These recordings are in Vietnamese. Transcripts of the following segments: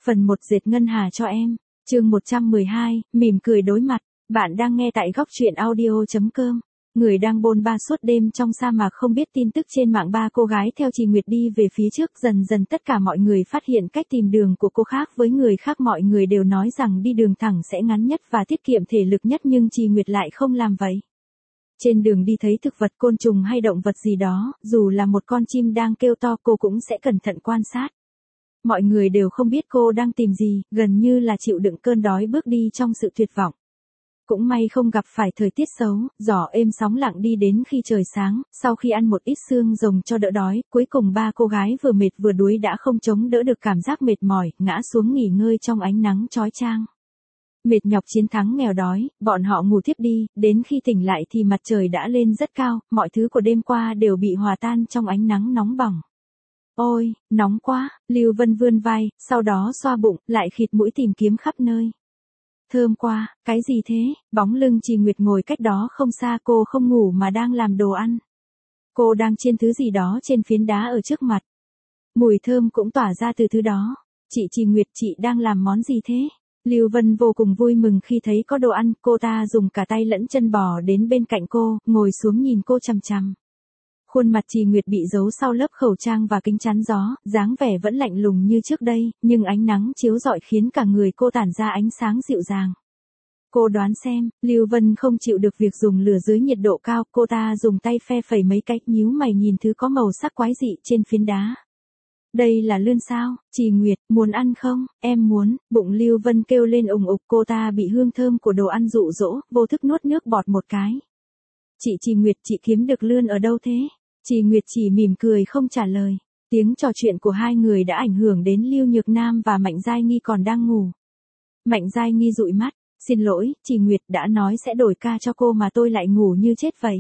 Phần 1 dệt ngân hà cho em. Chương 112, mỉm cười đối mặt. Bạn đang nghe tại góc truyện audio.com. Người đang bôn ba suốt đêm trong sa mạc không biết tin tức trên mạng. Ba cô gái theo Trì Nguyệt đi về phía trước, dần dần tất cả mọi người phát hiện cách tìm đường của cô khác với người khác. Mọi người đều nói rằng đi đường thẳng sẽ ngắn nhất và tiết kiệm thể lực nhất, nhưng Trì Nguyệt lại không làm vậy. Trên đường đi thấy thực vật, côn trùng hay động vật gì đó, dù là một con chim đang kêu to cô cũng sẽ cẩn thận quan sát. Mọi người đều không biết cô đang tìm gì, gần như là chịu đựng cơn đói bước đi trong sự tuyệt vọng. Cũng may không gặp phải thời tiết xấu, gió êm sóng lặng đi đến khi trời sáng. Sau khi ăn một ít xương rồng cho đỡ đói, cuối cùng ba cô gái vừa mệt vừa đuối đã không chống đỡ được cảm giác mệt mỏi, ngã xuống nghỉ ngơi trong ánh nắng chói chang. Mệt nhọc chiến thắng nghèo đói, bọn họ ngủ thiếp đi, đến khi tỉnh lại thì mặt trời đã lên rất cao, mọi thứ của đêm qua đều bị hòa tan trong ánh nắng nóng bỏng. Ôi, nóng quá, Lưu Vân vươn vai, sau đó xoa bụng, lại khịt mũi tìm kiếm khắp nơi. Thơm quá, cái gì thế? Bóng lưng Trì Nguyệt ngồi cách đó không xa, cô không ngủ mà đang làm đồ ăn. Cô đang chiên thứ gì đó trên phiến đá ở trước mặt. Mùi thơm cũng tỏa ra từ thứ đó. Chị Trì Nguyệt, chị đang làm món gì thế? Lưu Vân vô cùng vui mừng khi thấy có đồ ăn, cô ta dùng cả tay lẫn chân bò đến bên cạnh cô, ngồi xuống nhìn cô chằm chằm. Khuôn mặt Trì Nguyệt bị giấu sau lớp khẩu trang và kính chắn gió, dáng vẻ vẫn lạnh lùng như trước đây, nhưng ánh nắng chiếu rọi khiến cả người cô tản ra ánh sáng dịu dàng. Cô đoán xem, Lưu Vân không chịu được việc dùng lửa dưới nhiệt độ cao, cô ta dùng tay phe phẩy mấy cái, nhíu mày nhìn thứ có màu sắc quái dị trên phiến đá. Đây là lươn sao? Trì Nguyệt, muốn ăn không? Em muốn. Bụng Lưu Vân kêu lên ùng ục, cô ta bị hương thơm của đồ ăn dụ dỗ, vô thức nuốt nước bọt một cái. Chị Trì Nguyệt, chị kiếm được lươn ở đâu thế? Trì Nguyệt chỉ mỉm cười không trả lời. Tiếng trò chuyện của hai người đã ảnh hưởng đến Lưu Nhược Nam và Mạnh Giai Nghi còn đang ngủ. Mạnh Giai Nghi dụi mắt, xin lỗi, Trì Nguyệt, đã nói sẽ đổi ca cho cô mà tôi lại ngủ như chết vậy.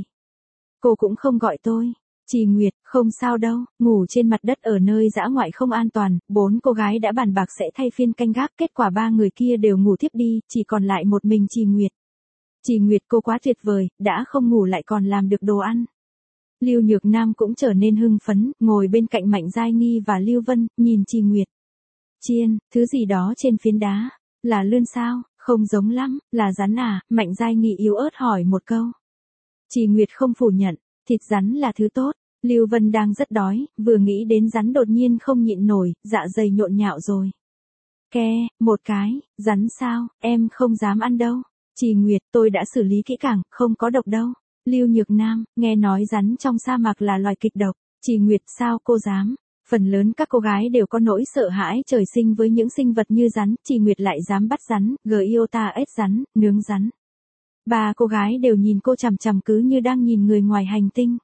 Cô cũng không gọi tôi. Trì Nguyệt, không sao đâu, ngủ trên mặt đất ở nơi dã ngoại không an toàn. Bốn cô gái đã bàn bạc sẽ thay phiên canh gác, kết quả ba người kia đều ngủ thiếp đi, chỉ còn lại một mình Trì Nguyệt. Trì Nguyệt, cô quá tuyệt vời, đã không ngủ lại còn làm được đồ ăn. Lưu Nhược Nam cũng trở nên hưng phấn, ngồi bên cạnh Mạnh Giai Nghi và Lưu Vân, nhìn Trì Nguyệt. Chiên, thứ gì đó trên phiến đá, là lươn sao? Không giống lắm, là rắn à? Mạnh Giai Nghi yếu ớt hỏi một câu. Trì Nguyệt không phủ nhận, thịt rắn là thứ tốt. Lưu Vân đang rất đói, vừa nghĩ đến rắn đột nhiên không nhịn nổi, dạ dày nhộn nhạo rồi. Ke, một cái, rắn sao? Em không dám ăn đâu. Trì Nguyệt, tôi đã xử lý kỹ càng, không có độc đâu. Lưu Nhược Nam, nghe nói rắn trong sa mạc là loài kịch độc. Trì Nguyệt, sao cô dám? Phần lớn các cô gái đều có nỗi sợ hãi trời sinh với những sinh vật như rắn, Trì Nguyệt lại dám bắt rắn, Giota ếch rắn, nướng rắn. Ba cô gái đều nhìn cô chằm chằm cứ như đang nhìn người ngoài hành tinh.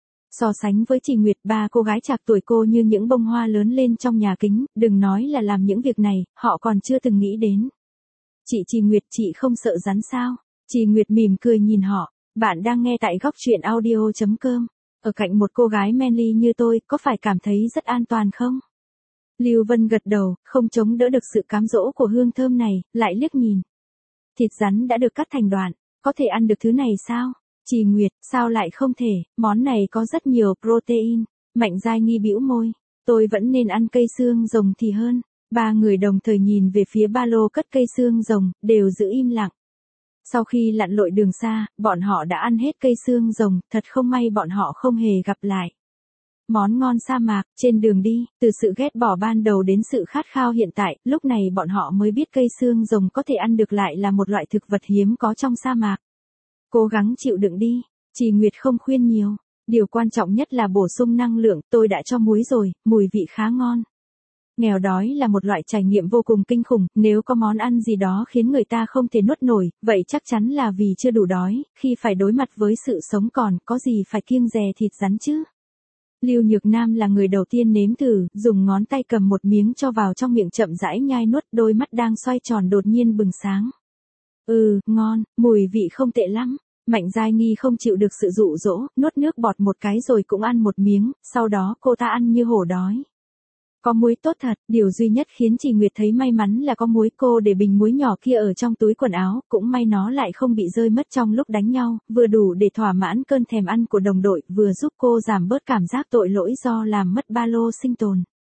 So sánh với Trì Nguyệt, ba cô gái trạc tuổi cô như những bông hoa lớn lên trong nhà kính, đừng nói là làm những việc này, họ còn chưa từng nghĩ đến. Chị Trì Nguyệt, chị không sợ rắn sao? Trì Nguyệt mỉm cười nhìn họ. Bạn đang nghe tại góc truyện audio.com. Ở cạnh một cô gái manly như tôi, có phải cảm thấy rất an toàn không? Lưu Vân gật đầu, không chống đỡ được sự cám dỗ của hương thơm này, lại liếc nhìn. Thịt rắn đã được cắt thành đoạn, có thể ăn được thứ này sao? Trì Nguyệt, sao lại không thể, món này có rất nhiều protein. Mạnh Giai Nghi bĩu môi, tôi vẫn nên ăn cây xương rồng thì hơn. Ba người đồng thời nhìn về phía ba lô cất cây xương rồng, đều giữ im lặng. Sau khi lặn lội đường xa, bọn họ đã ăn hết cây xương rồng, thật không may bọn họ không hề gặp lại. Món ngon sa mạc, trên đường đi, từ sự ghét bỏ ban đầu đến sự khát khao hiện tại, lúc này bọn họ mới biết cây xương rồng có thể ăn được lại là một loại thực vật hiếm có trong sa mạc. Cố gắng chịu đựng đi, Trì Nguyệt không khuyên nhiều. Điều quan trọng nhất là bổ sung năng lượng, tôi đã cho muối rồi, mùi vị khá ngon. Nghèo đói là một loại trải nghiệm vô cùng kinh khủng, nếu có món ăn gì đó khiến người ta không thể nuốt nổi, vậy chắc chắn là vì chưa đủ đói, khi phải đối mặt với sự sống còn, có gì phải kiêng dè thịt rắn chứ. Lưu Nhược Nam là người đầu tiên nếm thử, dùng ngón tay cầm một miếng cho vào trong miệng chậm rãi nhai nuốt, đôi mắt đang xoay tròn đột nhiên bừng sáng. Ngon, mùi vị không tệ lắm. Mạnh Giai Nghi không chịu được sự dụ dỗ, nuốt nước bọt một cái rồi cũng ăn một miếng, sau đó cô ta ăn như hổ đói. Có muối tốt thật, điều duy nhất khiến Trì Nguyệt thấy may mắn là có muối, cô để bình muối nhỏ kia ở trong túi quần áo, cũng may nó lại không bị rơi mất trong lúc đánh nhau, vừa đủ để thỏa mãn cơn thèm ăn của đồng đội, vừa giúp cô giảm bớt cảm giác tội lỗi do làm mất ba lô sinh tồn.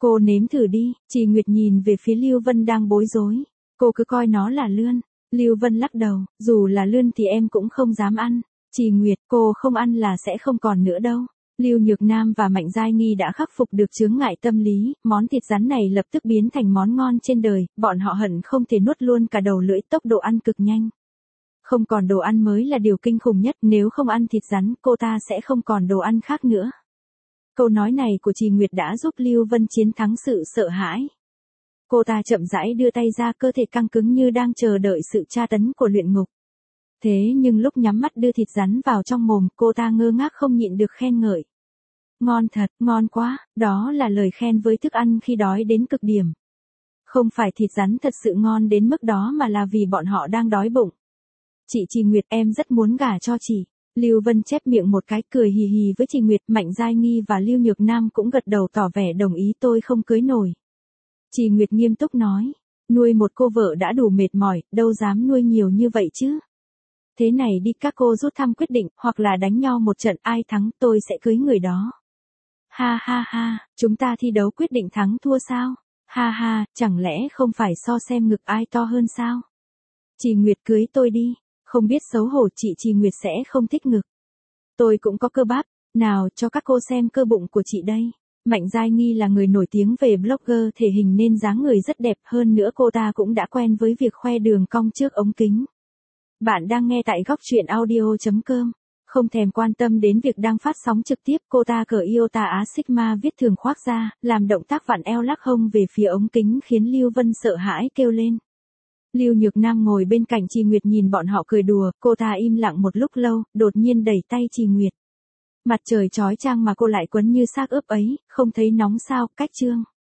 Cô nếm thử đi, Trì Nguyệt nhìn về phía Lưu Vân đang bối rối. Cô cứ coi nó là lươn. Lưu Vân lắc đầu, dù là lươn thì em cũng không dám ăn. Trì Nguyệt, cô không ăn là sẽ không còn nữa đâu. Lưu Nhược Nam và Mạnh Giai Nghi đã khắc phục được chướng ngại tâm lý, món thịt rắn này lập tức biến thành món ngon trên đời, bọn họ hận không thể nuốt luôn cả đầu lưỡi, tốc độ ăn cực nhanh. Không còn đồ ăn mới là điều kinh khủng nhất, nếu không ăn thịt rắn, cô ta sẽ không còn đồ ăn khác nữa. Câu nói này của Trì Nguyệt đã giúp Lưu Vân chiến thắng sự sợ hãi. Cô ta chậm rãi đưa tay ra, cơ thể căng cứng như đang chờ đợi sự tra tấn của luyện ngục. Thế nhưng lúc nhắm mắt đưa thịt rắn vào trong mồm, cô ta ngơ ngác không nhịn được khen ngợi. Ngon thật, ngon quá, đó là lời khen với thức ăn khi đói đến cực điểm. Không phải thịt rắn thật sự ngon đến mức đó mà là vì bọn họ đang đói bụng. Chị Trì Nguyệt, em rất muốn gả cho chị. Lưu Vân chép miệng một cái, cười hì hì với Trì Nguyệt. Mạnh Giai Nghi và Lưu Nhược Nam cũng gật đầu tỏ vẻ đồng ý. Tôi không cưới nổi. Trì Nguyệt nghiêm túc nói. Nuôi một cô vợ đã đủ mệt mỏi, đâu dám nuôi nhiều như vậy chứ. Thế này đi, các cô rút thăm quyết định, hoặc là đánh nhau một trận, ai thắng tôi sẽ cưới người đó. Ha ha ha, chúng ta thi đấu quyết định thắng thua sao? Ha ha, chẳng lẽ không phải so xem ngực ai to hơn sao? Trì Nguyệt, cưới tôi đi. Không biết xấu hổ, chị Trì Nguyệt sẽ không thích ngực. Tôi cũng có cơ bắp, nào cho các cô xem cơ bụng của chị đây. Mạnh Giai Nghi là người nổi tiếng về blogger thể hình nên dáng người rất đẹp, hơn nữa cô ta cũng đã quen với việc khoe đường cong trước ống kính. Bạn đang nghe tại góc truyện audio.com. Không thèm quan tâm đến việc đang phát sóng trực tiếp, cô ta cởi Iota Á Sigma viết thường khoác ra, làm động tác vặn eo lắc hông về phía ống kính khiến Lưu Vân sợ hãi kêu lên. Lưu Nhược Nam ngồi bên cạnh Trì Nguyệt nhìn bọn họ cười đùa, cô ta im lặng một lúc lâu, đột nhiên đẩy tay Trì Nguyệt. Mặt trời chói chang mà cô lại quấn như xác ướp ấy, không thấy nóng sao? Cách chương.